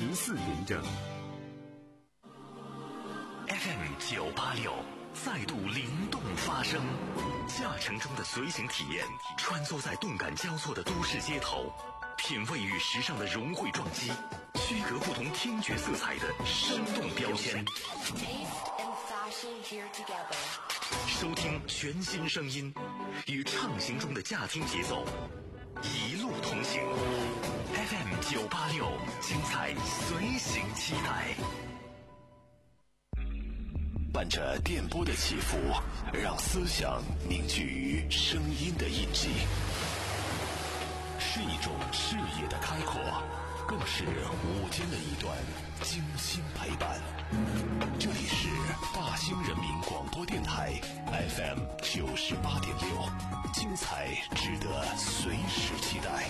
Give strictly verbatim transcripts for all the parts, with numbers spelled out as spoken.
零四临证 F M 九八六再度灵动发声，驾乘中的随行体验，穿梭在动感交错的都市街头，品味与时尚的融汇撞击，区隔不同听觉色彩的生动标签。收听全新声音，与畅行中的驾听节奏，一路同行。F M 九八六，精彩随行期待。 伴着电波的起伏，让思想凝聚于声音的印记，是一种视野的开阔，更是午间的一段精心陪伴。这里是大兴人民广播电台 F M 九十八点六，精彩值得随时期待。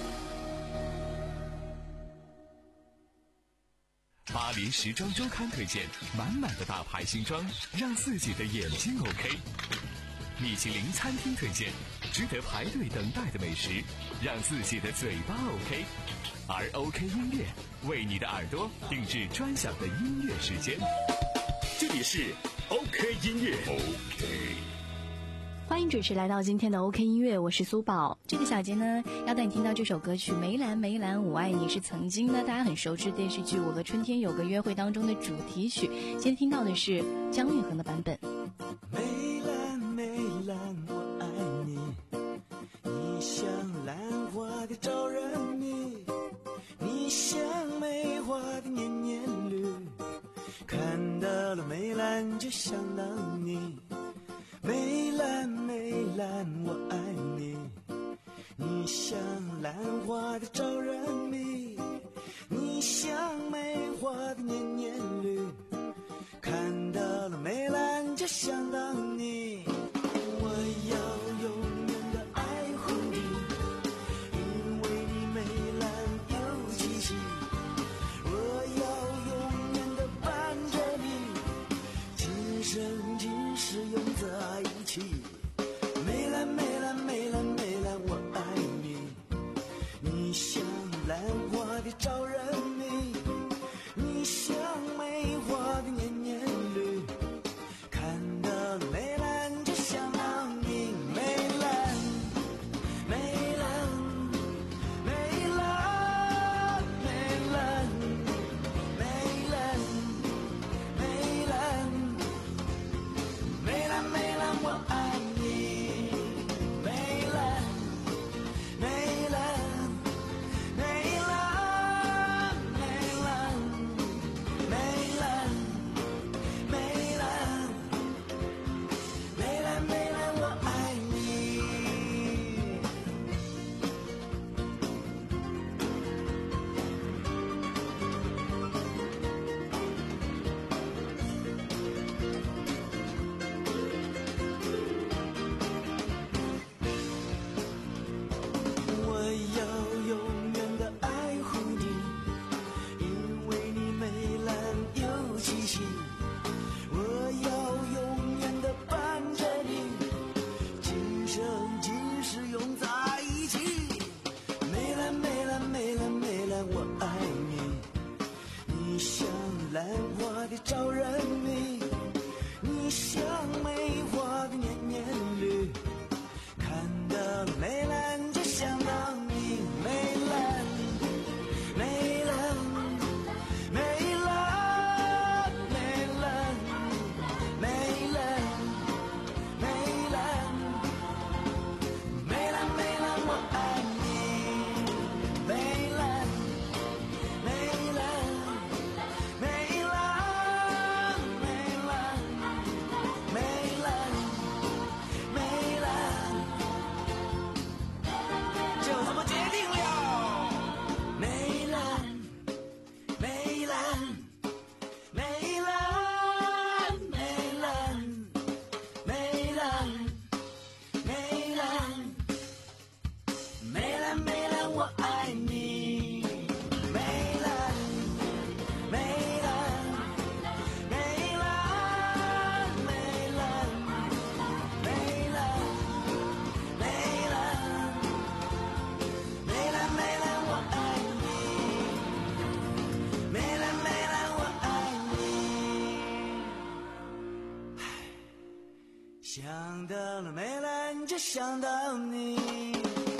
巴黎时装周刊推荐满满的大牌新装，让自己的眼睛 OK。米其林餐厅推荐值得排队等待的美食，让自己的嘴巴 OK。而 OK 音乐为你的耳朵定制专享的音乐时间。这里是 OK 音乐 OK。 欢迎准时来到今天的 OK 音乐，我是苏宝。这个小节呢，要带你听到这首歌曲《梅兰梅兰我爱你》，是曾经呢大家很熟知的电视剧《我和春天有个约会》当中的主题曲。今天听到的是姜育恒的版本。 梅兰梅兰我爱你，你像兰花的招人迷，你像梅花的年年绿，看到了梅兰就想到你。梅兰梅兰我爱你，你像兰花的招人迷，你像梅花的年年绿，看到了梅兰就想到你。我要永远的爱护你，因为你梅兰有气息，我要永远的伴着你，今生今世永在一起。梅兰梅兰梅兰梅兰我爱你，你像兰花的招人迷，你像梅花的年年绿，看到了梅兰就想到你。梅兰梅兰梅兰梅兰梅兰梅兰梅兰梅兰我爱你。梅兰梅兰梅兰梅兰梅兰梅兰梅兰梅兰我爱你。我要永远的爱护你，因为你梅兰有气息，我要永远的伴着你，今生今世永在一起。梅兰梅兰梅兰梅兰我爱你，你像兰花的招人迷，你像梅花的年年绿，看到了梅兰就想到你。梅兰梅兰梅兰梅兰梅兰梅兰梅兰梅兰我爱你。梅兰梅兰梅兰梅兰梅想到了梅兰就想到你。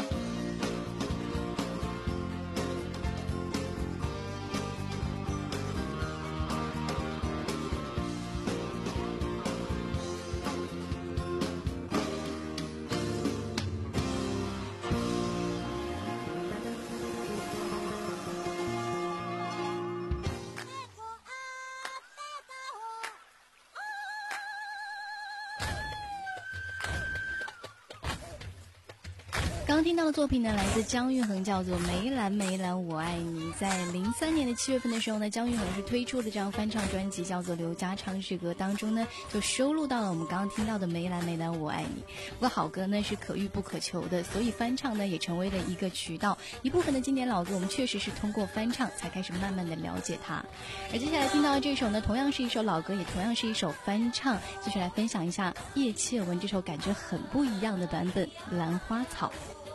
刚听到的作品呢，来自姜育恒，叫做《梅兰梅兰我爱你》。在零三年的七月份的时候呢，姜育恒是推出的这张翻唱专辑，叫做《刘家唱诗歌》，当中呢就收录到了我们刚刚听到的《梅兰梅兰我爱你》。不过好歌呢是可遇不可求的，所以翻唱呢也成为了一个渠道。一部分的经典老歌，我们确实是通过翻唱才开始慢慢的了解它。而接下来听到的这首呢，同样是一首老歌，也同样是一首翻唱，继续来分享一下叶倩文这首感觉很不一样的版本《兰花草》。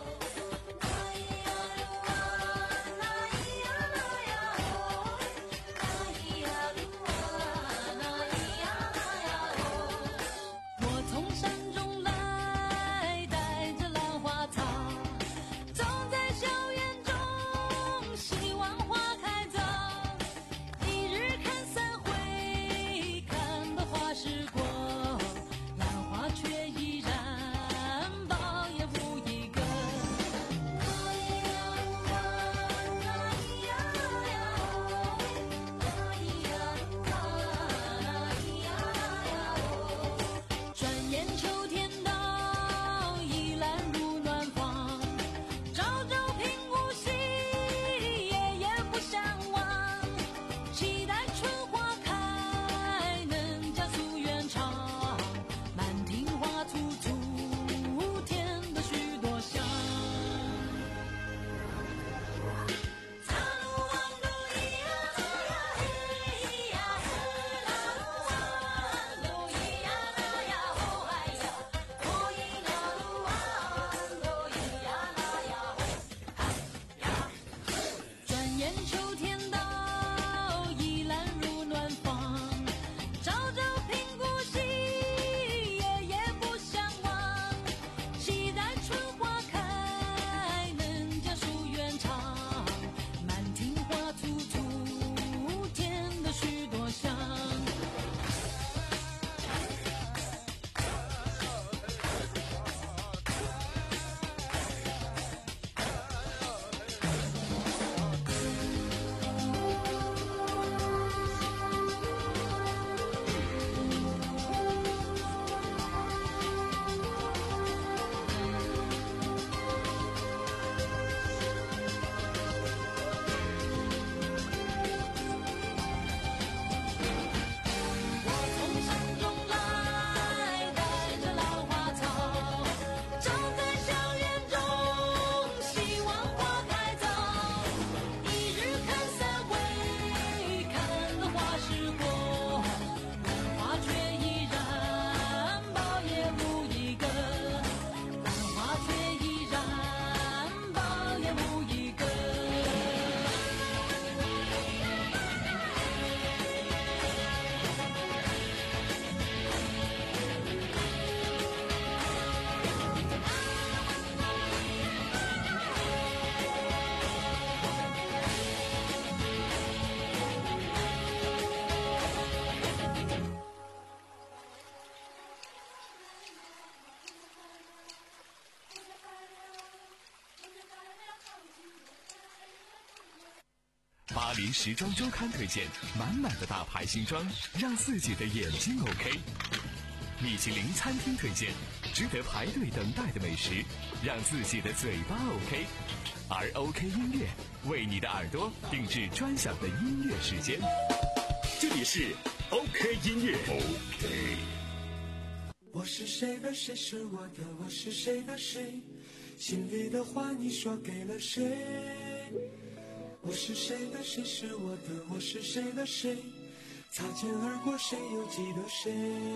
巴黎时装周刊推荐满满的大牌新装，让自己的眼睛 OK。米其林餐厅推荐值得排队等待的美食，让自己的嘴巴 OK。而 OK 音乐为你的耳朵定制专享的音乐时间。这里是 OK 音乐 OK。 我是谁的谁是我的，我是谁的谁，心里的话你说给了谁？我是谁的谁是我的，我是谁的谁，擦肩而过谁又记得谁？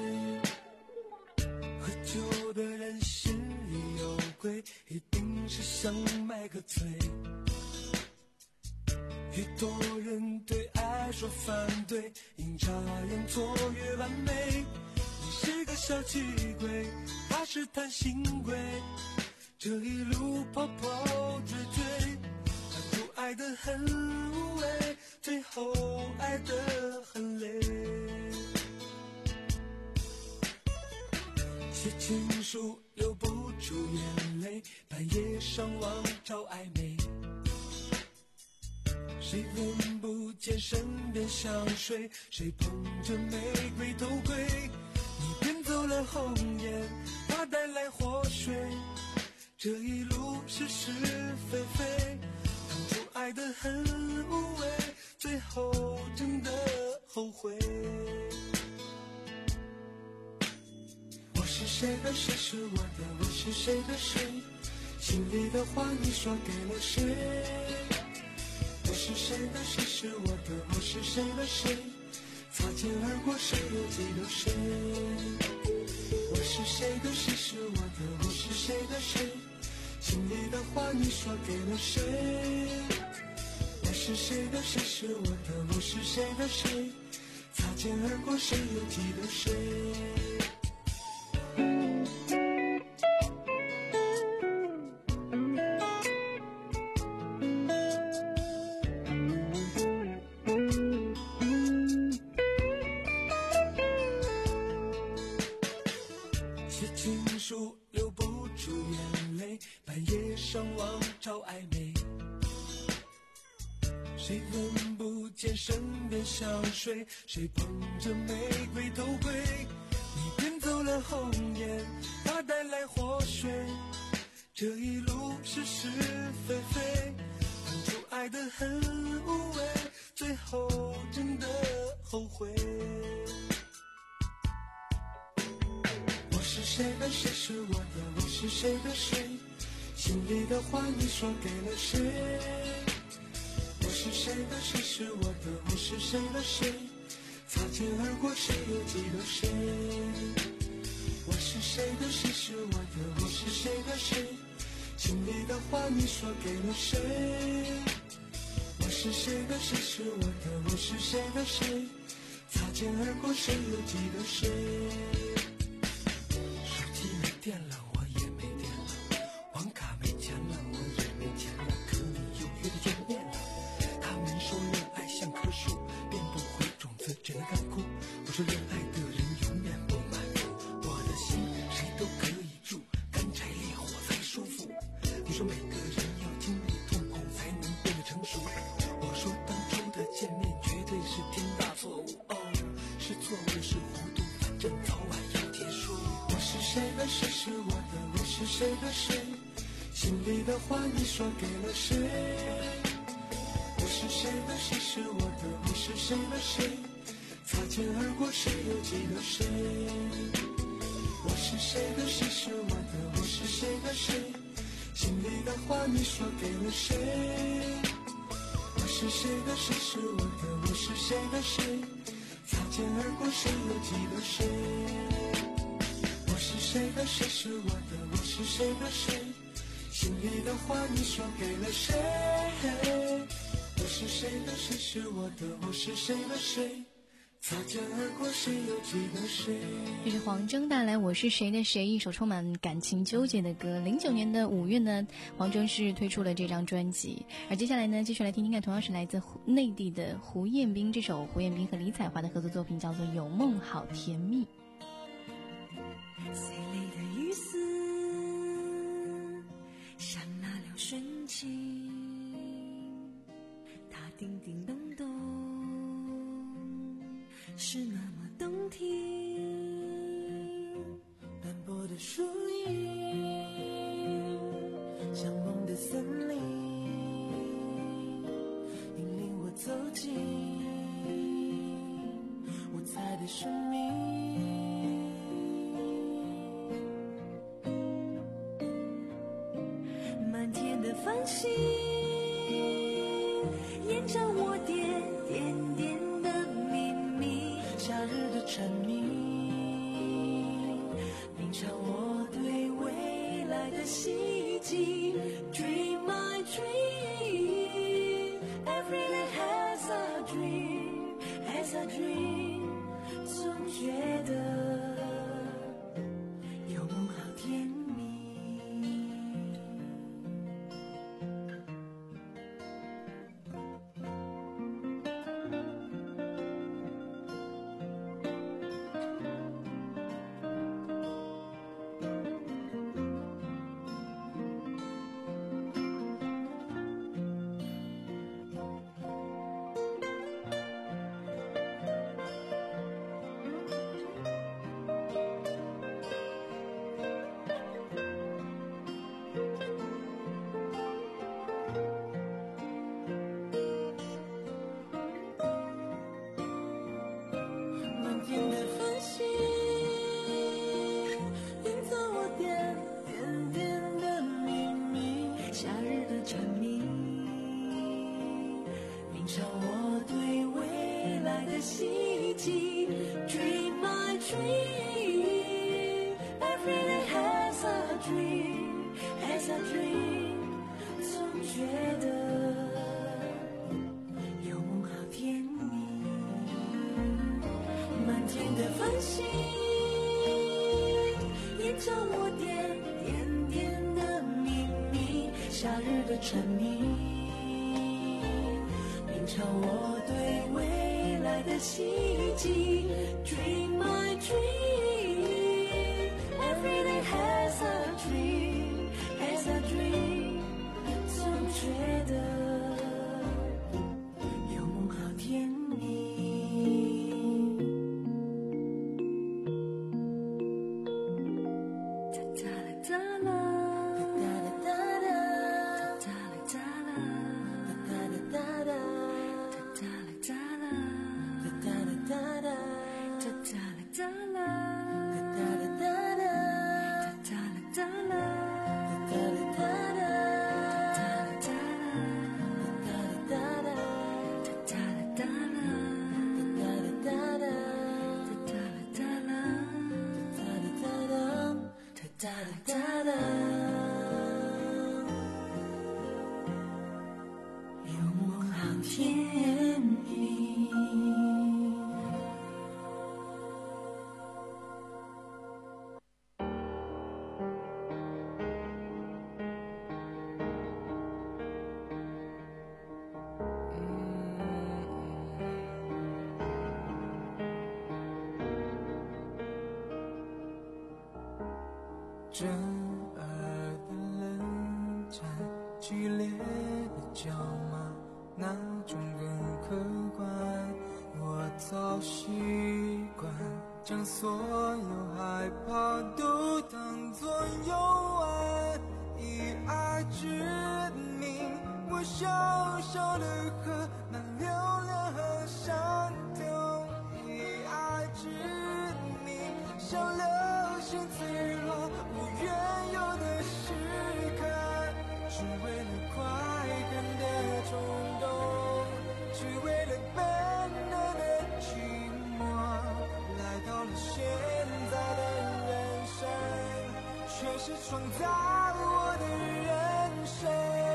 喝酒的人心里有鬼，一定是想买个醉。越多人对爱说反对，阴差阳错越完美。你是个小气鬼，他是贪心鬼，这一路跑跑追追，当初爱得很无畏，最后爱得很累。写情书流不出眼泪，半夜上网找暧昧，谁闻不见身边香水，谁捧着玫瑰头盔，你骗走了红颜，他带来祸水，这一路是是非非，当初爱得很无畏，最后真的后悔。我是谁的，谁是我的，我是谁的谁，心里的话你说给了谁？我是谁的，谁是我的，我是谁的谁，擦肩而过谁又记得谁？我是谁的，谁是我的，我是谁的谁，心里的话你说给了谁？我是谁的，谁是我的，我是谁的谁，擦肩而过谁又记得谁？流不出眼泪，半夜上网找暧昧，谁闻不见身边香水，谁捧着玫瑰头盔，你骗走了红颜，他带来祸水，这一路是是非非，当初爱得很无畏，最后真的后悔。我是谁的，谁是我的，我是谁的谁，心里的话你说给了谁？我是谁的，谁是我的，我是谁的谁，擦肩而过谁又记得谁？我是谁的，谁是我的，我是谁的谁，心里的话你说给了谁？我是谁的，谁是我的，我是谁的谁，擦肩而过谁又记得谁？电了我也没电了，网卡没钱了我也没钱了，可你又约着见面了。他们说恋爱像棵树，变不回种子只能干枯，我说恋爱的人永远不满足，我的心谁都可以住，干柴烈火才舒服。你说每个人要经历痛苦才能变得成熟，我说当初的见面绝对是天大错误，哦，是错误是糊涂，反正早晚要结束。我是谁的，谁是我的，我是谁的谁，心里的话你说给了谁？我是谁的，谁是我的，我是谁的谁，擦肩而过谁又记得谁？我是谁的，谁是我的，我是谁的谁，心里的话你说给了谁？我是谁的，谁是我的，我是谁的谁，擦肩而过谁又记得谁？我是谁的，谁是我的，我是谁的谁，心里的话你说给了谁？我是谁的，谁是我的，我是谁的谁，擦肩而过谁又记得谁？ 这是黄征带来《我是谁的谁》，一首充满感情纠结的歌。零九年的五月呢，黄征是推出了这张专辑。而接下来呢，继续来听听看，同样是来自内地的胡彦斌，这首胡彦斌和李彩华的合作作品叫做《有梦好甜蜜》。 碎泪的雨丝闪那了瞬间，它叮叮咚咚是那么动听， 斑驳的树荫像梦的森林，引领我走进我猜的生命。 满天的繁星演着我点点点的秘密， 夏日的蝉鸣品尝我对未来的希冀。 Dream my dream, everyone has a dream, has a dream， 总觉得的繁星，演奏我点点点的秘密，夏日的蝉鸣，明朝我对未来的希冀。 Dream my dream, every day has a dream, has a dream， 总觉得有梦好甜蜜。哒哒哒啦，哒哒哒哒，哒哒哒啦，哒哒哒哒，哒哒哒啦，哒哒哒哒。有梦好甜蜜。 震耳的冷战，剧烈的叫骂，哪种更客观？我早习惯将所有害怕都当作游玩，以爱之名，我小小的河那流量和山头，以爱之名，像流星坠落无缘由的时刻，只为了快感的冲动，只为了本能的寂寞，来到了现在的人生，却是创造我的人生。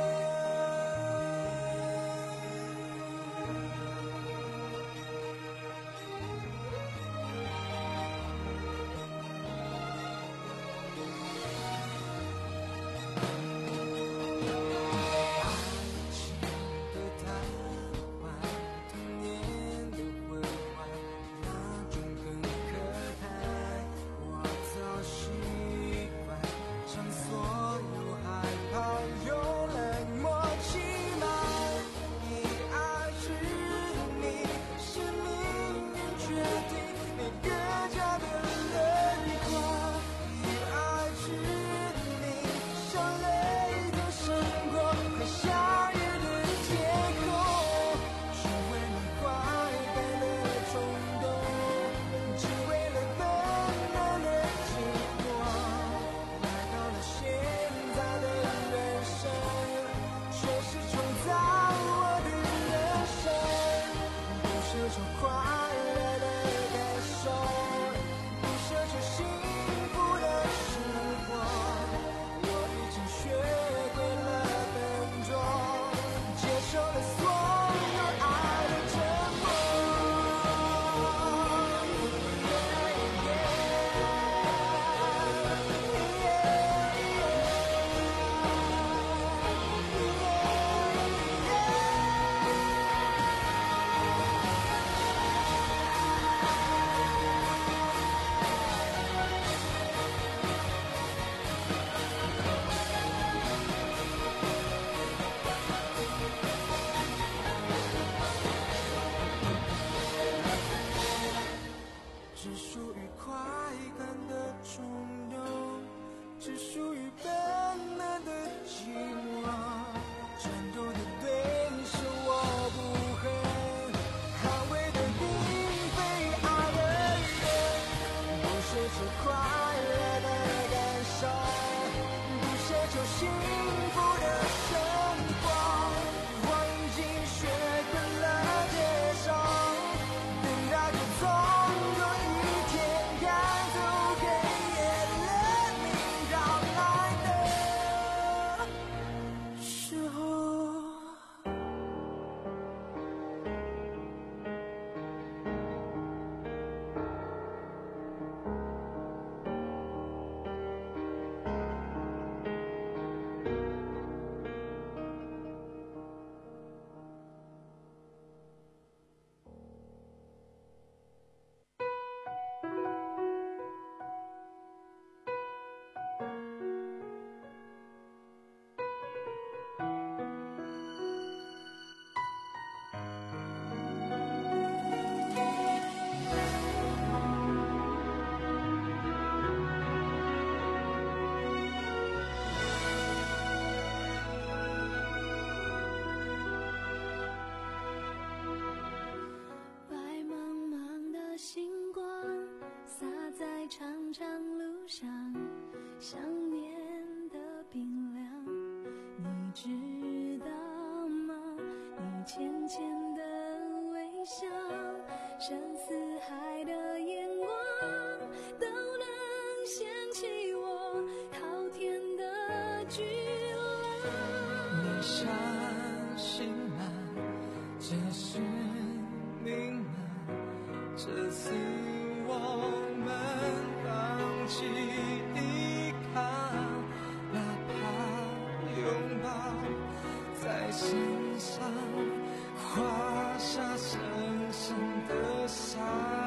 深似海的眼光，都能掀起我滔天的巨浪。 你相信吗？这是命吗？这次我们放弃抵抗，哪怕拥抱在身上画下深深的伤，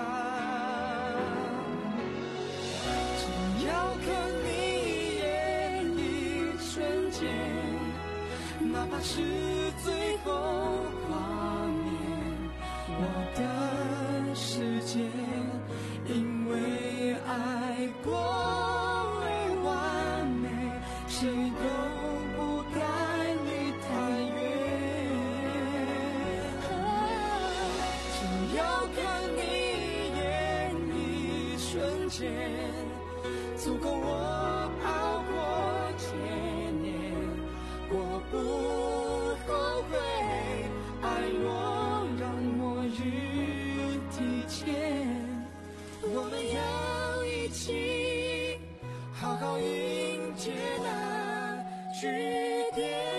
只要看你一眼一瞬间，哪怕是最后画面，我的世界因为爱过而完美，谁都不该离太远。只要看你一眼一瞬间，足够我熬过千年。我不后悔，爱若让末日提前，我们要一起好好迎接那句点。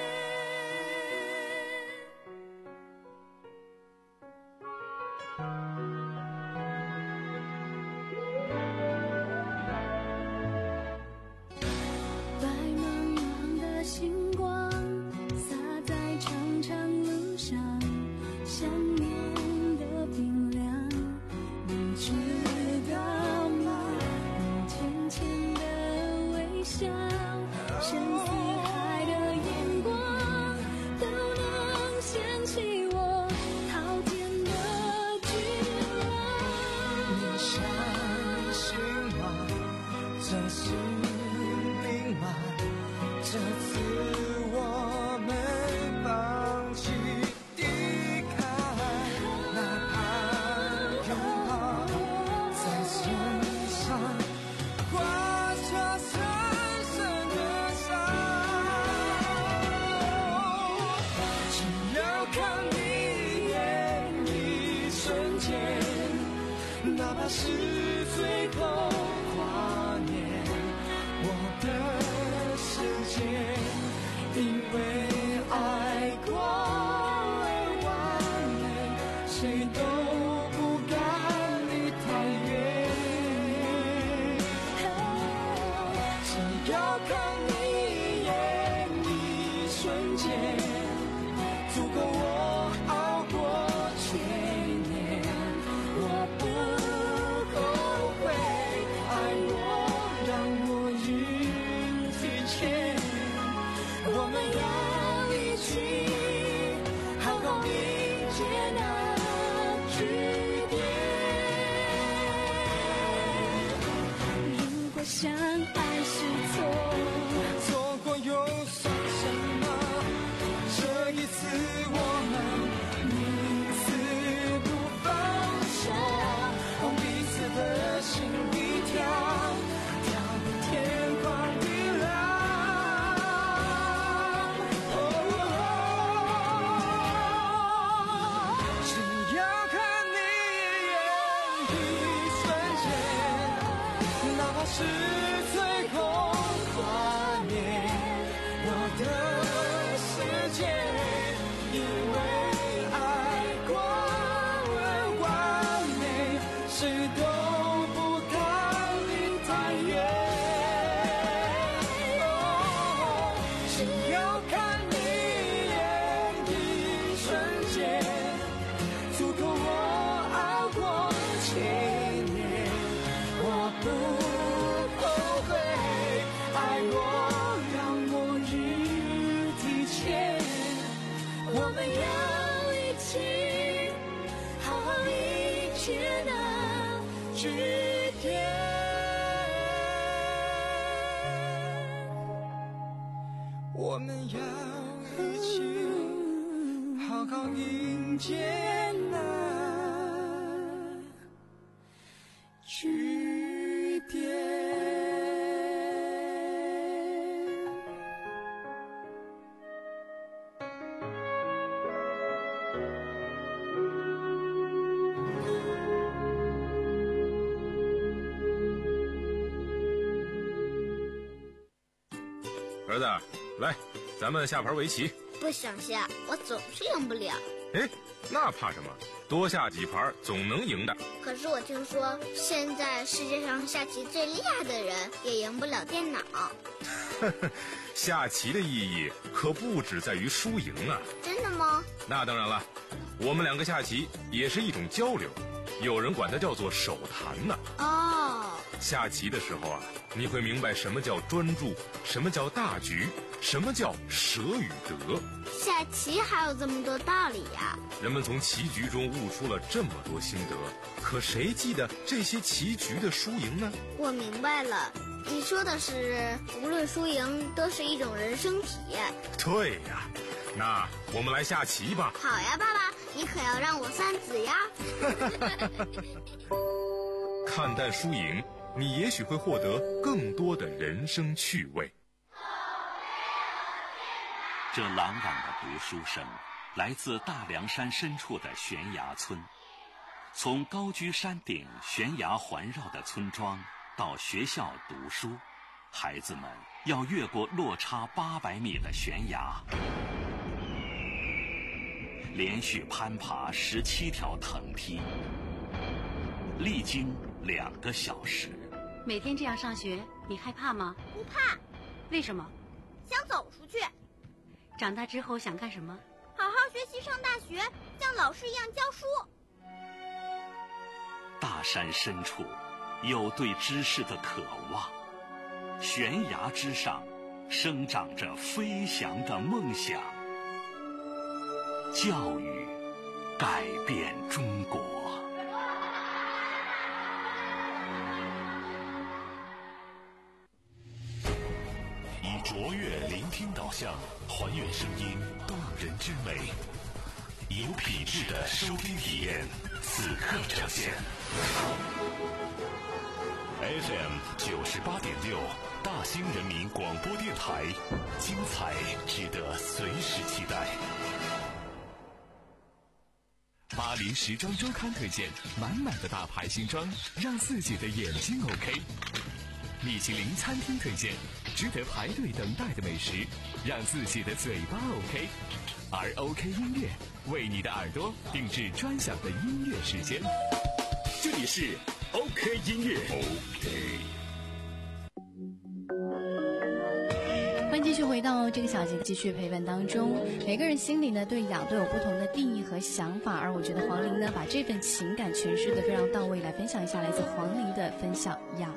白茫茫的星光洒在长长路上，想念的冰凉，你知道吗？你浅浅的微笑，深似海的眼光，都能掀起我滔天的巨浪。 你相信吗？这是命吗？这次我们放弃抵抗，哪怕拥抱在身上画下深深的伤，只要看你一眼一瞬间，哪怕是最后画面，我的世界因为爱过而完美，谁都不敢离太远。只要看你一眼一瞬间，足够我熬过千年。我不后悔，爱若让末日提前，我们要一起好好迎接那句点。 如果相爱是错， 错过又算什么？这一次我们彼此不放手，往彼此的心里跳，跳得天荒地老。只要看你一眼一瞬间，哪怕是最后画面，我的世界因为爱过而完美，谁都不敢离太远。哦，只要看你一眼一瞬间，足够我熬过千年。我不后悔，爱若让末日提前，我们要一起好好迎接那句点。我们要一起好好迎接那句点。 儿子，来，咱们下盘围棋。 不想下，我总是赢不了。 哎，那怕什么？多下几盘总能赢的。 可是我听说，现在世界上下棋最厉害的人也赢不了电脑。 下棋的意义可不只在于输赢啊。 真的吗？ 那当然了，我们两个下棋也是一种交流，有人管它叫做手谈呢。 哦， 下棋的时候啊，你会明白什么叫专注，什么叫大局，什么叫舍与得。 下棋还有这么多道理呀！ 人们从棋局中悟出了这么多心得，可谁记得这些棋局的输赢呢？ 我明白了，你说的是无论输赢都是一种人生体验。 对呀，那我们来下棋吧。 好呀，爸爸，你可要让我三子呀。 看淡输赢，你也许会获得更多的人生趣味。 这朗朗的读书声来自大凉山深处的悬崖村。从高居山顶、悬崖环绕的村庄到学校读书，孩子们要越过落差八百米的悬崖，连续攀爬十七条藤梯，历经两个小时。 每天这样上学，你害怕吗？ 不怕。 为什么？ 想走出去。 长大之后想干什么？ 好好学习，上大学，像老师一样教书。 大山深处有对知识的渴望，悬崖之上生长着飞翔的梦想。教育改变中国。 以卓越聆听导向，还原声音动人之美，有品质的收听体验，此刻呈现。F M 九十八点六，大兴人民广播电台，精彩值得随时期待。 巴黎时装周刊推荐满满的大牌新装，让自己的眼睛 OK。米其林餐厅推荐值得排队等待的美食，让自己的嘴巴 OK。而 OK 音乐为你的耳朵定制专享的音乐时间。这里是 OK 音乐。OK。 欢迎继续回到这个小节，继续陪伴当中。每个人心里呢，对痒都有不同的定义和想法，而我觉得黄龄呢，把这份情感诠释得非常到位。来分享一下来自黄龄的分享《痒》。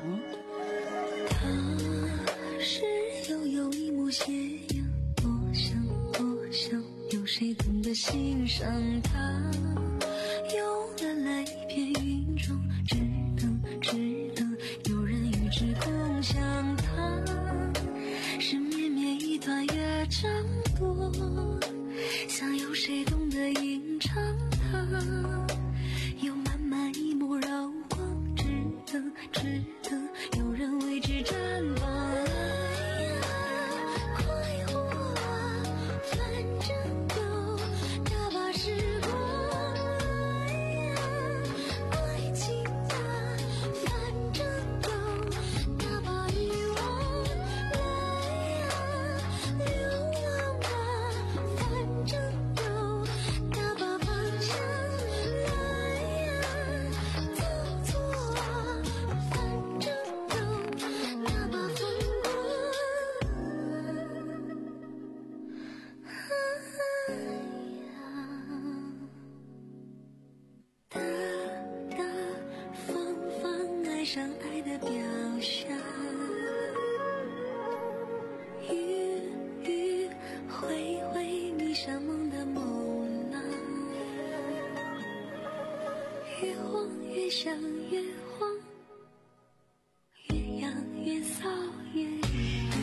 他是悠悠一抹斜阳，多想多想，有谁懂得欣赏他？有了来片云中，只等只等有人与之共享他。是绵绵一团乐章多，想有谁懂得吟唱它？有满满一抹绕光，只等只等有人为之绽放。来呀，快活啊，反正有大把时光。来呀，爱情啊，反正有大把欲望。来呀，流浪啊，反正有大把方向。来呀，走错啊，反正有大把风光。大大方方爱上爱的表象，迂迂回回迷上梦的梦囊，越晃越想越慌，越痒越骚越痒。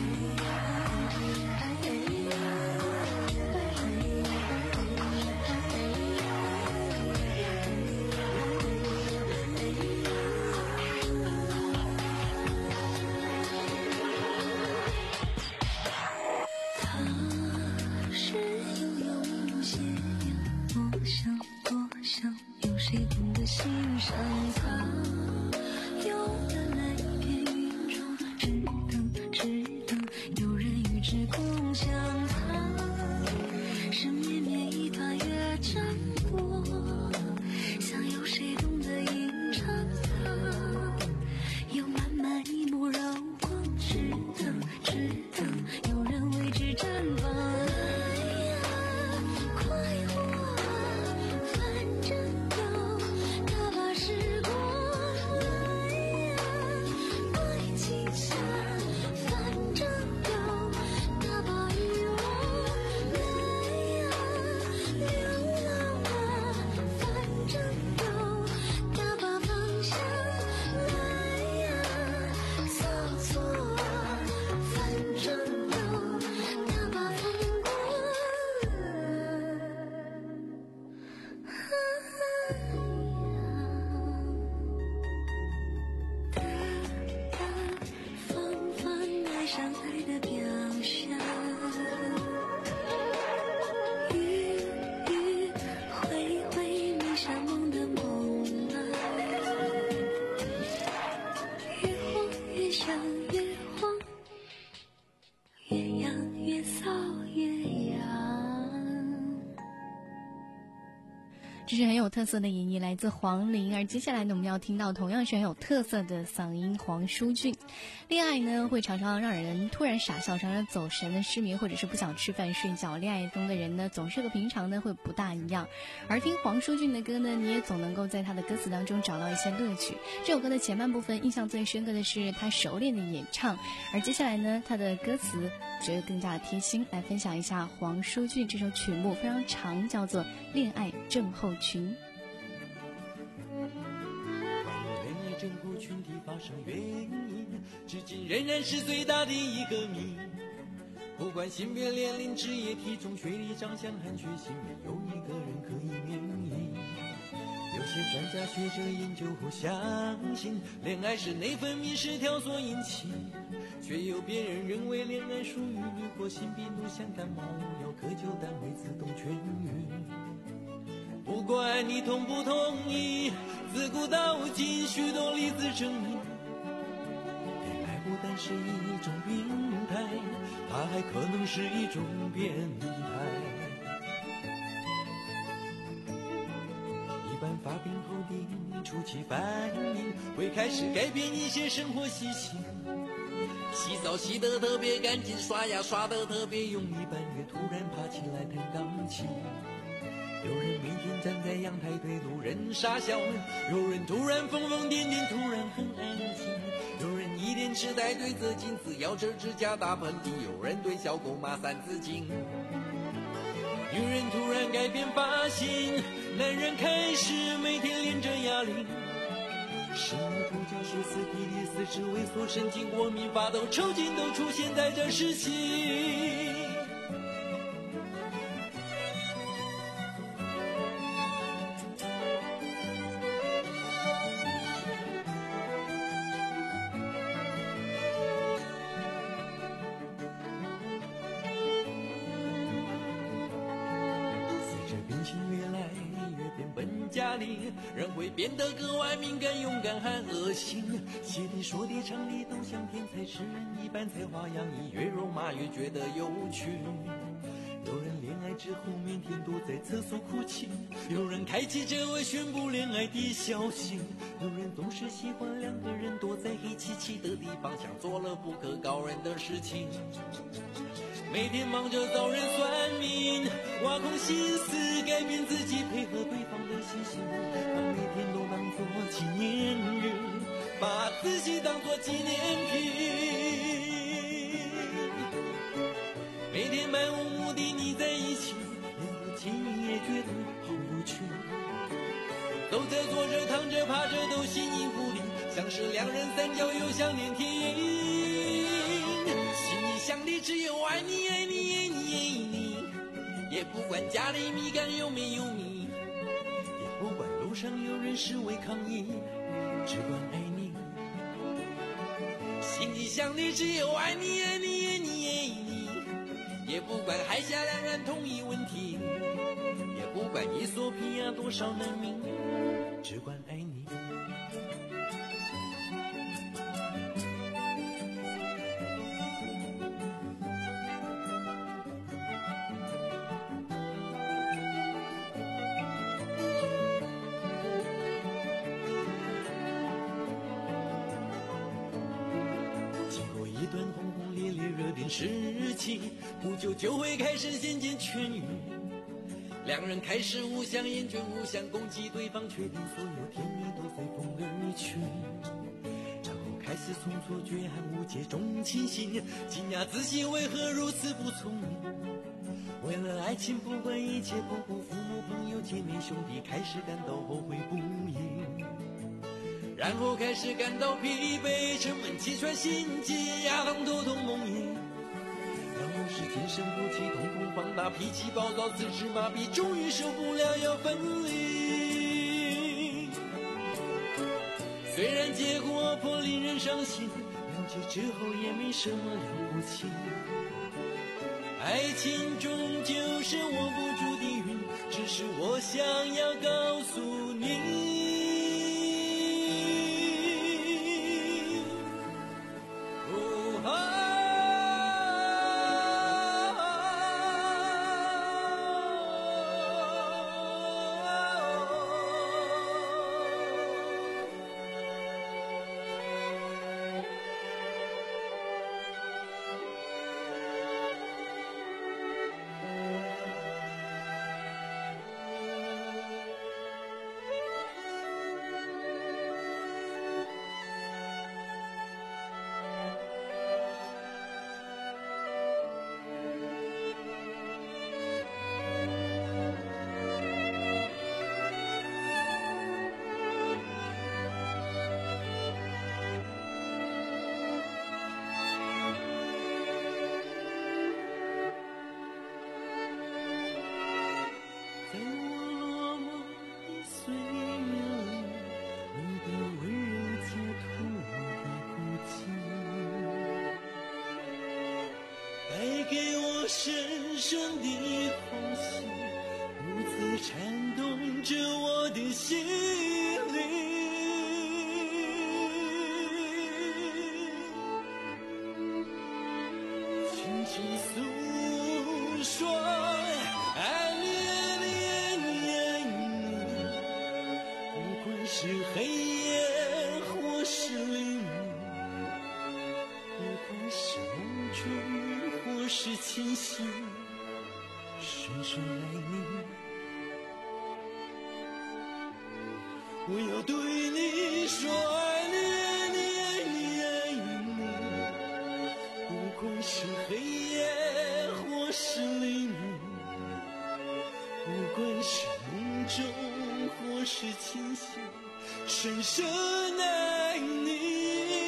他是悠悠一抹斜阳，多想多想，有谁懂得欣赏它？有了来片云中，只等只等有人与之这是很有特色的演绎，来自黄龄。而接下来呢，我们要听到同样是很有特色的嗓音黄舒骏。恋爱呢，会常常让人突然傻笑，常常走神的失眠，或者是不想吃饭睡觉。恋爱中的人呢，总是和平常呢会不大一样。而听黄舒骏的歌呢，你也总能够在他的歌词当中找到一些乐趣。这首歌的前半部分印象最深刻的是他熟练的演唱，而接下来呢，他的歌词觉得更加的贴心。来分享一下黄舒骏这首曲目，非常长，叫做《恋爱症候群》。 恋爱症候群的发生原因，至今仍然是最大的一个谜。不管性别、年龄、职业、体重、学历、长相和血型，没有一个人可以免疫。有些专家学者研究后相信，恋爱是内分泌失调所引起，却有别人认为恋爱属于女或性病毒，像感冒药科就单位自动痊愈。不管你同不同意，自古到今许多例子证明，恋爱不但是一种病态，它还可能是一种变态。一般发病后的初期反应会开始改变一些生活习性，洗澡洗得特别干净，刷牙刷得特别用力，半夜突然爬起来弹钢琴。有人每天站在阳台对路人傻笑，有人突然疯疯癫癫，突然很安静。有人一脸痴呆对着镜子咬着指甲打喷嚏，有人对小狗骂三字经。女人突然改变发型，男人开始每天练着哑铃。生理不就歇斯底里、四肢萎缩、神经过敏、发抖、抽筋都出现在这时期。家里人会变得格外敏感、勇敢和恶心，写的说的唱的都像天才诗人一般，才华洋溢，越肉麻越觉得有趣。有人恋爱之后每天躲在厕所哭泣，有人开启这位宣布恋爱的消息，有人总是喜欢两个人躲在黑漆漆的地方，像做了不可告人的事情。每天忙着找人算命，挖空心思改变自己，配合对方的心情，把每天都当作纪念日，把自己当作纪念品。每天漫无目的腻在一起，连不经意也觉得好有趣。走着坐着躺着趴着都形影不离，像是两人三角又像连体婴。心里想的只有爱你爱你爱你爱你，也不管家里米缸有没有米，也不管路上有人示威抗议，只管爱你。心里想的只有爱你爱你爱你爱你，也不管海峡两岸统一问题，也不管伊索比亚多少难民，只管爱你。时期不久就会开始渐渐痊愈，两人开始互相厌倦，互相攻击对方，确定所有甜蜜都随风而去，然后开始从错觉和误解中清醒，惊讶自己为何如此不聪明。为了爱情不管一切，不顾父母朋友姐妹兄弟，开始感到后悔不已，然后开始感到疲惫，沉闷气喘心悸，牙痛头痛梦魇，然后是精神不济，瞳孔放大，脾气暴躁，四肢麻痹，终于受不了要分离。虽然结果颇令人伤心，了解之后也没什么了不起，爱情终究是握不住的云，只是我想要告诉你， 是黑夜或是黎明，不管是梦中或是清醒，深深爱你。我要对你说爱你爱你爱你爱你，不管是黑夜或是黎明，不管是梦中或是清醒，深深爱你。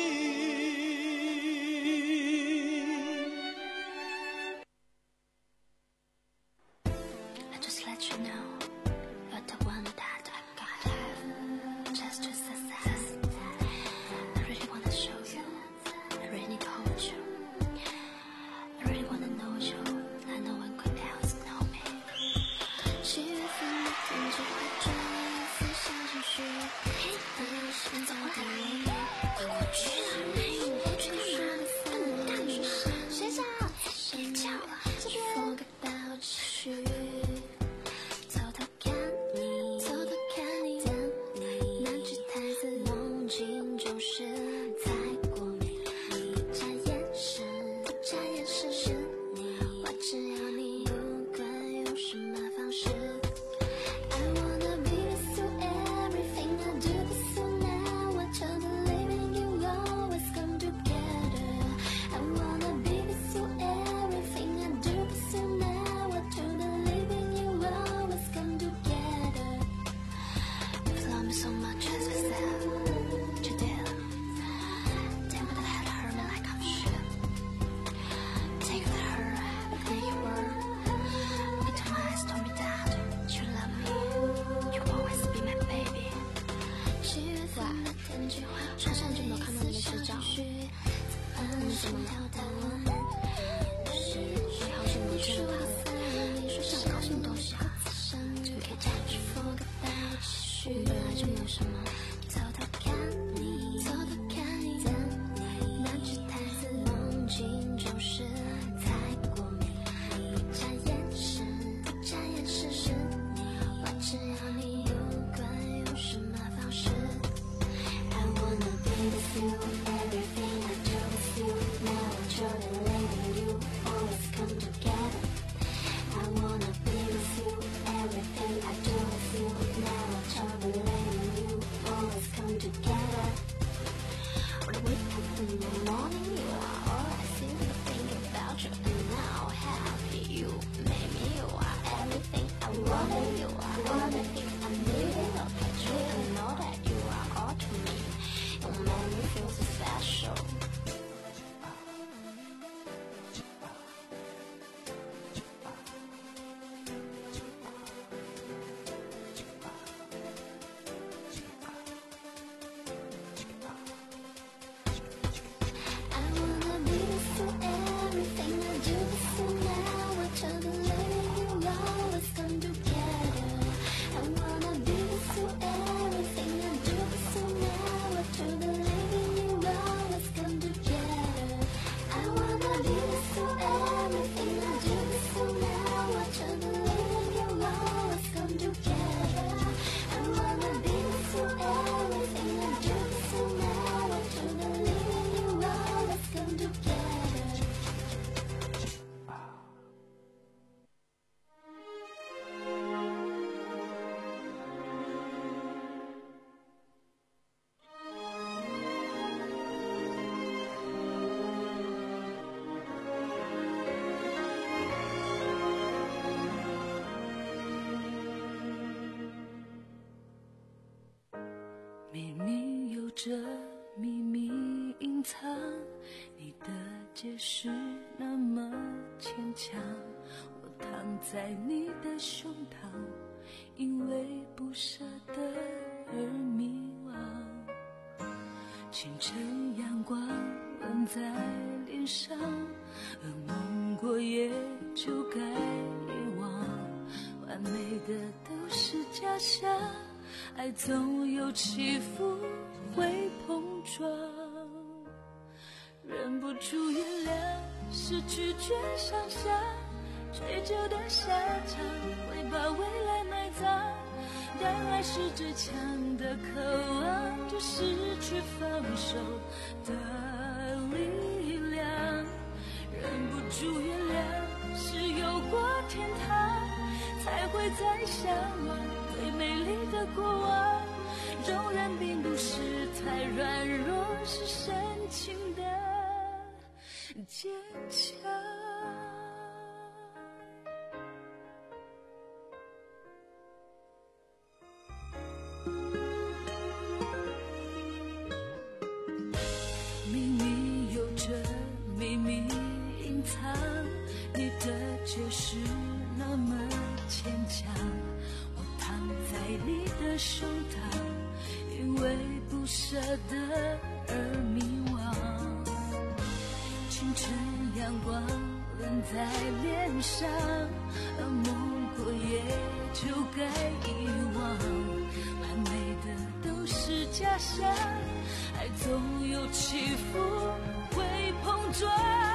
I just let you know you're the one that I gotta have just to success. I really wanna show you, I really need to hold you, I really wanna know you, like no one could else know me. 七月份的天气会转颜色像情绪，你现在我的快过去了，我去说的分大雨，谁叫谁叫这边 forget about you。偷偷看你，偷偷看你，等你，那句台词梦境中是太过美丽，不眨眼神，不眨眼神是你，我只要你，不管用什么方式。I wanna be with you, everything I do with you now. I try to live in you, always come together. I wanna be with you, everything I do with you now. I try to live in you, always come together. You love me so much as we said you did. Damn, that had hurt me like I'm shit. Take that hurt, everything you were. Look into my eyes, told me that you love me. You always be my baby. 七月份的天气会转上就没有看到你的视角，你什么跳的吻，你好久没见了吧？说想高兴的东西啊，就可以这样去 forget about you， 本来就没有什么。偷偷看你，偷偷看你，等你，那句台词梦境中是太过美丽，不眨眼神，不眨眼神是你，我只要你，不管用什么方式。I wanna be with you, everything I do with you. Now I try to live in you, always come together. I wanna be with you, everything I do with you. Now I try to live in you, always come together. When I wake up in the morning, you are all I see. Think about you, and now happy you made me. You are everything I wanted. You are everything I needed. Look at you and know that you are all to me. You make me feel so special. I wanna be with you, everything I do with you now. I try to live in you, always come together. I wanna be with you, everything I do with you now. I try to live in you, always come together. I wanna be with you, everything I do with you now. I try to live in you, always come together. I wanna be with you, everything I do with you now. I try to live in you, always come together. 明明有着秘密隐藏，你的解释那么牵强。我躺在你的胸膛，因为不舍得而迷惘。清晨阳光吻在脸上，噩梦过也就该遗忘。完美的都是假象，爱总有起伏会碰撞，忍不住原谅是拒绝想象，追究的下场会把未来埋葬。 但爱是最强的渴望，就失去放手的力量。忍不住原谅，是有过天堂，才会再向往最美丽的过往。容忍并不是太软弱，是深情的坚强。秘密有着秘密隐藏，你的解释那么牵强，我躺在你的胸膛，因为不舍得而迷惘。清晨阳光冷在脸上，梦过也就该遗忘，完美的都是假象，爱总有起伏会碰撞。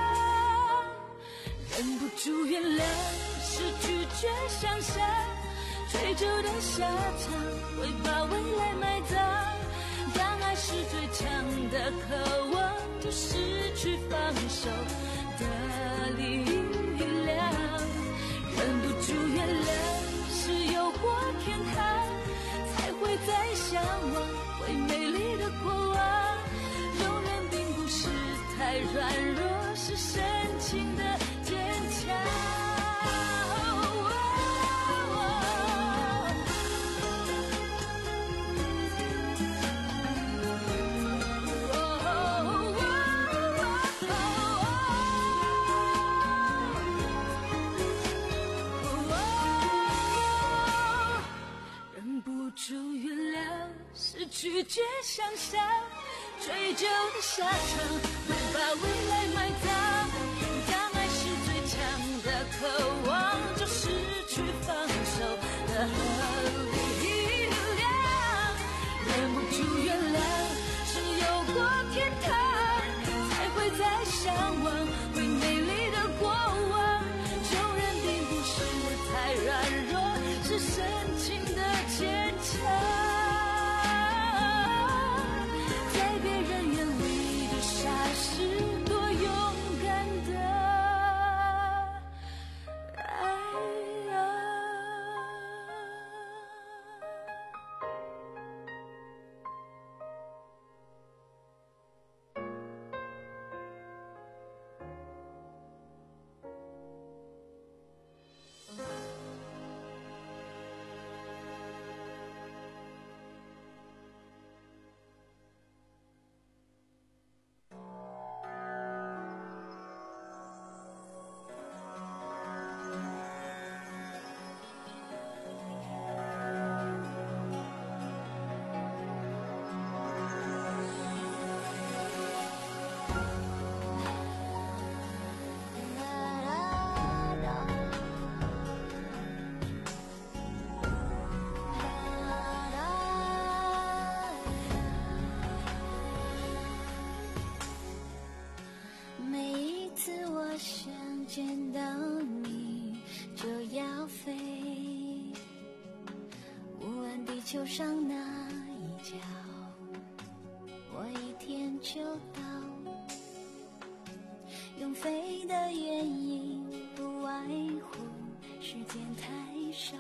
忍不住原谅，是拒绝想象，追究的下场会把未来埋葬。当爱是最强的渴望，就失去放手的力量。忍不住原谅，是有过天堂，才会再向往会美丽的过往。容忍并不是太软弱，是深情的坚强。拒绝想象，追究的下场会把未来埋葬。当爱是最强的渴望，就失去放手的力量。忍不住原谅，是有过天堂，才会再向往会美丽的过往。容忍并不是太软弱，是深情的坚强。见到你就要飞，无论地球上哪一角，我一天就到。用飞的原因不外乎时间太少，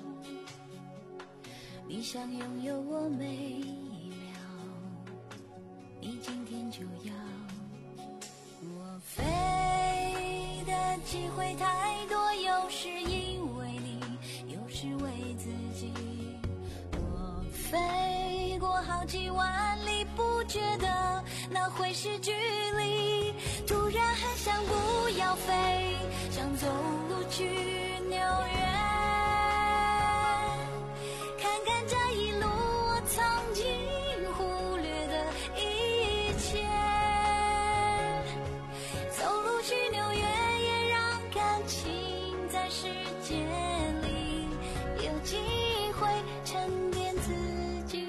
你想拥有我没了，你今天就要。我飞机会太多，有时因为你，有时为自己。我飞过好几万里，不觉得那会是距离。突然很想不要飞，想走路去纽约，看看这一路我曾经忽略的一切。走路去纽约，在时间里有机会沉淀自己。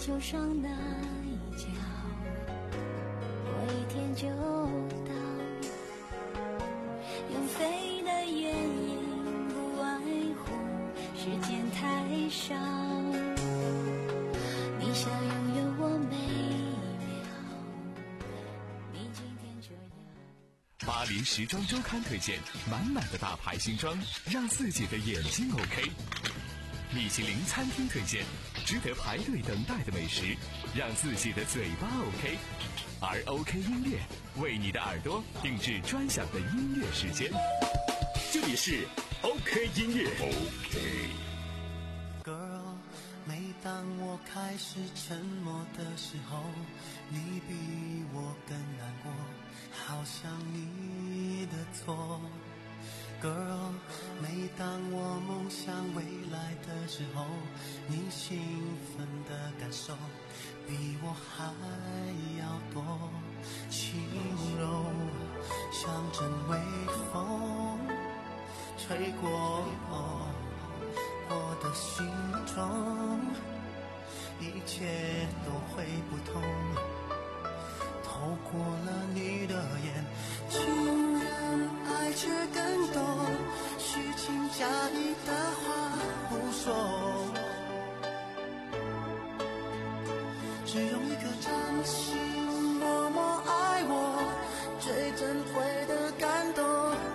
球上那一角，过一天就到。用飞的眼影不外乎时间太少，你想拥有我每一秒，你今天就要。 巴黎时装周刊推荐满满的大牌新装，让自己的眼睛 OK。米其林餐厅推荐值得排队等待的美食，让自己的嘴巴 OK。而 OK 音乐为你的耳朵定制专享的音乐时间，这里是 OK 音乐。 OK Girl， 每当我开始沉默的时候，你比我更难过，好像你的错。Girl， 每当我梦想未来的时候，你兴奋的感受比我还要多，轻柔像阵微风吹过我的心中，一切都会不同，透过了你的眼，情人爱却更多，虚情假意的话不说，只用一颗真心默默爱我，最珍贵的感动，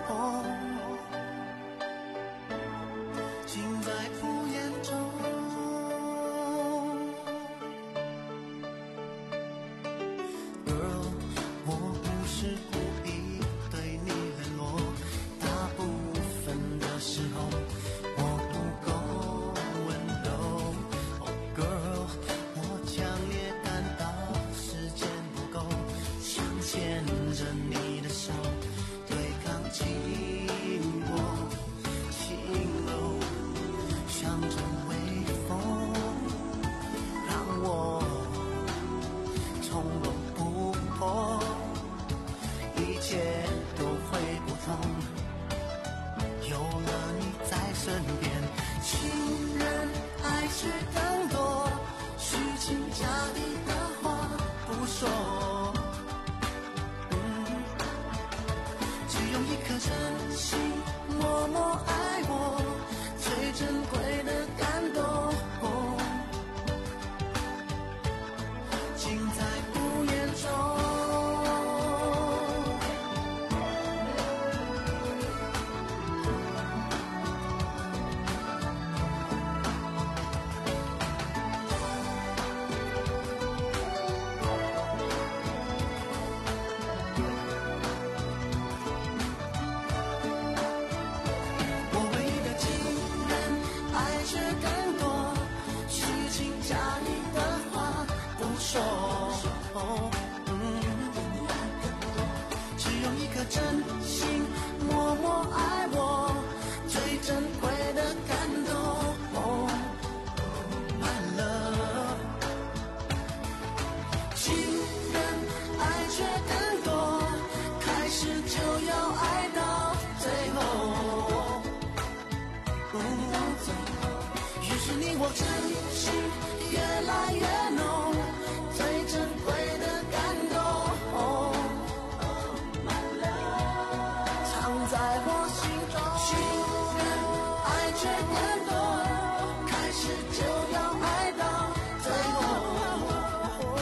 尽在不言中。Girl， 我不是故意对你冷落，大部分的时候我不够温柔。Oh girl， 我强烈感到时间不够，想牵着你的手，对抗寂寞，轻柔像阵微风，让我从容不迫，一切都会不同，有了你在身边，情人爱却更多，虚情假意的话不说，嗯，只用一颗真心默默爱我，最珍贵的感动，尽在不言中。我唯一的情人爱却更多，虚情假意的话不说，嗯，只用一颗真心默默爱我，最珍贵的感动，满了。情人爱却更多，开始就要爱到最后，于是你我真心越来越浓，最珍贵的感动满了，藏在我心中。情人爱却更多，开始就要爱到最后，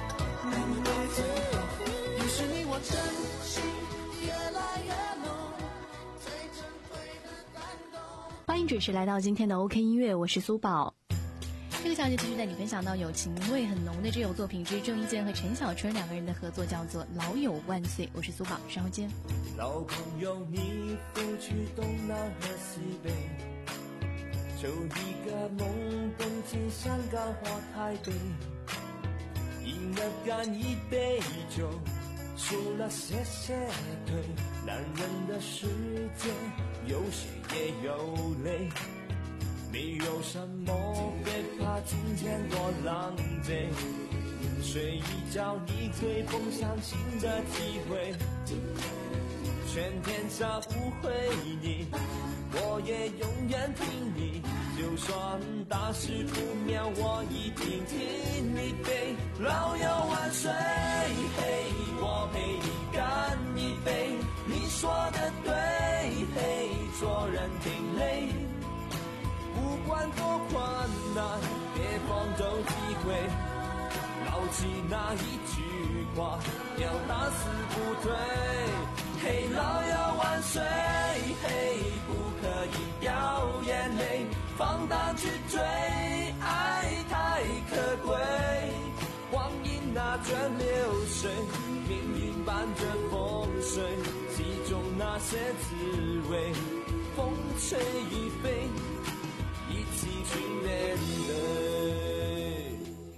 于是你我真心越来越浓，最珍贵的感动。 欢迎准时来到今天的 OK 音乐，我是苏宝。这个小节继续带你分享到友情味很浓的这首作品之郑伊健和陈小春两个人的合作，叫做《老友万岁》。我是苏宝，稍后见。 老朋友，你不去东南和西北，就一个懵懂进香港或台北，饮了干一杯酒，除了谢谢对，男人的世界有血也有泪，没有什么别怕今天多狼狈，睡一觉你会碰上新的机会， 全天下不会你，我也永远听你。就算大事不妙，我一定听你背。老友万岁，嘿，我陪你干一杯。你说的对，嘿，做人挺累。不管多困难，别放走机会。牢记那一句话，要打死不退。嘿，老友万岁，嘿，不可以掉眼泪，放胆去追，爱太可贵。光阴那卷流水，命运伴着风水，其中那些滋味，风吹雨飞，一起去面对。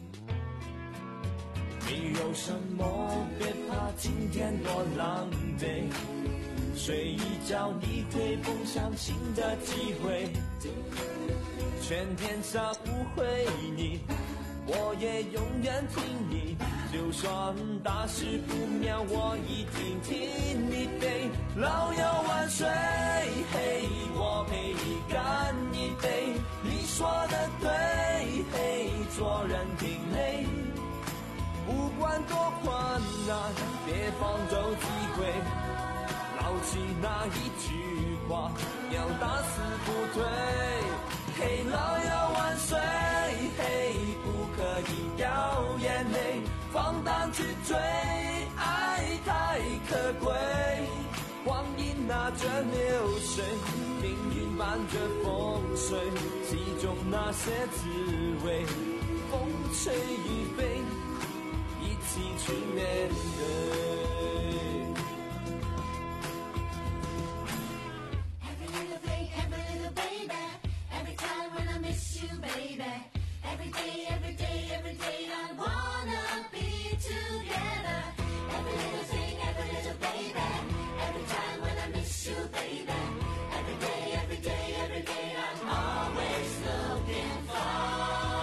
没有什么，别怕今天多狼狈，睡一觉你会碰上新的机会。全天下不会你，我也永远听你。就算大事不妙，我一定听你背。老友万岁，嘿，我陪你干一杯。你说的对，嘿，做人挺累。不管多困难，别放走机会。牢记那一句话，要打死不退。嘿，老友万岁，嘿，不可以掉眼泪，放胆去追，爱太可贵。光阴那卷流水，命运伴着风水，其中那些滋味，风吹雨飞，一起去面对。 Every day, every day, every day, I wanna be together. Every little thing, every little baby. Every time when I miss you, baby. Every day, every day, every day, I'm always looking for.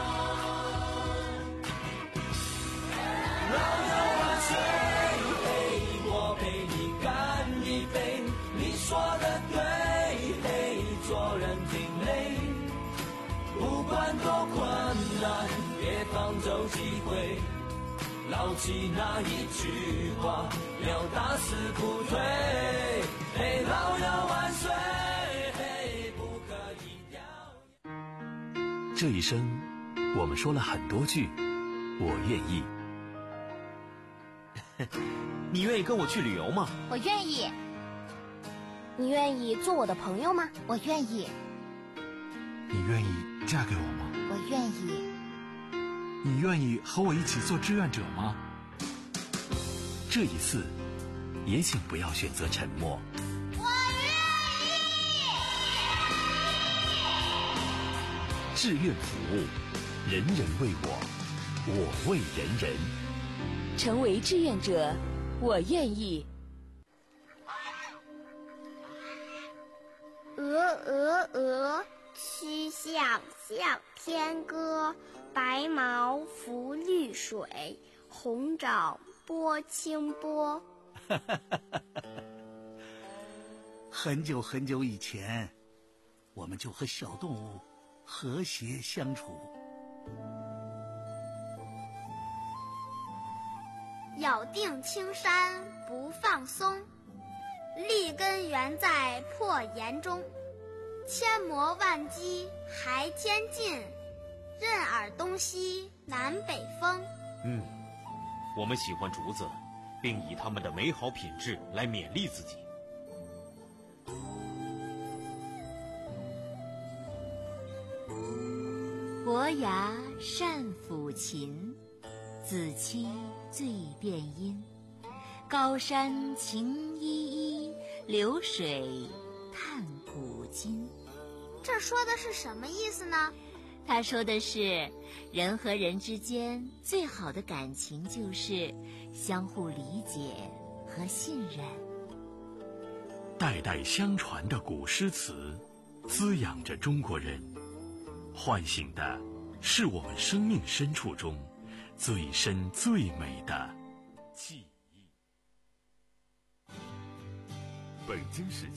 老友万岁，嘿，我陪你干一杯。你说的对，嘿，做人挺累。不管多困难，别放走机会。牢记那一句话，要打死不退。嘿，老友万岁，嘿，不可以掉。 这一生，我们说了很多句“我愿意”。 你愿意跟我去旅游吗？ 我愿意。你愿意做我的朋友吗？我愿意。 你愿意嫁给我吗？ 我愿意。 你愿意和我一起做志愿者吗？ 这一次，也请不要选择沉默。 我愿意。 志愿服务，人人为我，我为人人。 成为志愿者，我愿意。 鹅鹅鹅，曲项向天歌。白毛浮绿水，红掌拨清波。 很久很久以前，我们就和小动物和谐相处。 咬定青山不放松，立根原在破岩中。千磨万击还天进，任尔东西南北风。 嗯，我们喜欢竹子，并以它们的美好品质来勉励自己。 伯牙善抚琴，子期最辨音。高山晴依依，流水叹古今。 这说的是什么意思呢？ 他说的是，人和人之间最好的感情就是相互理解和信任。 代代相传的古诗词，滋养着中国人，唤醒的是我们生命深处中最深最美的记忆。 北京市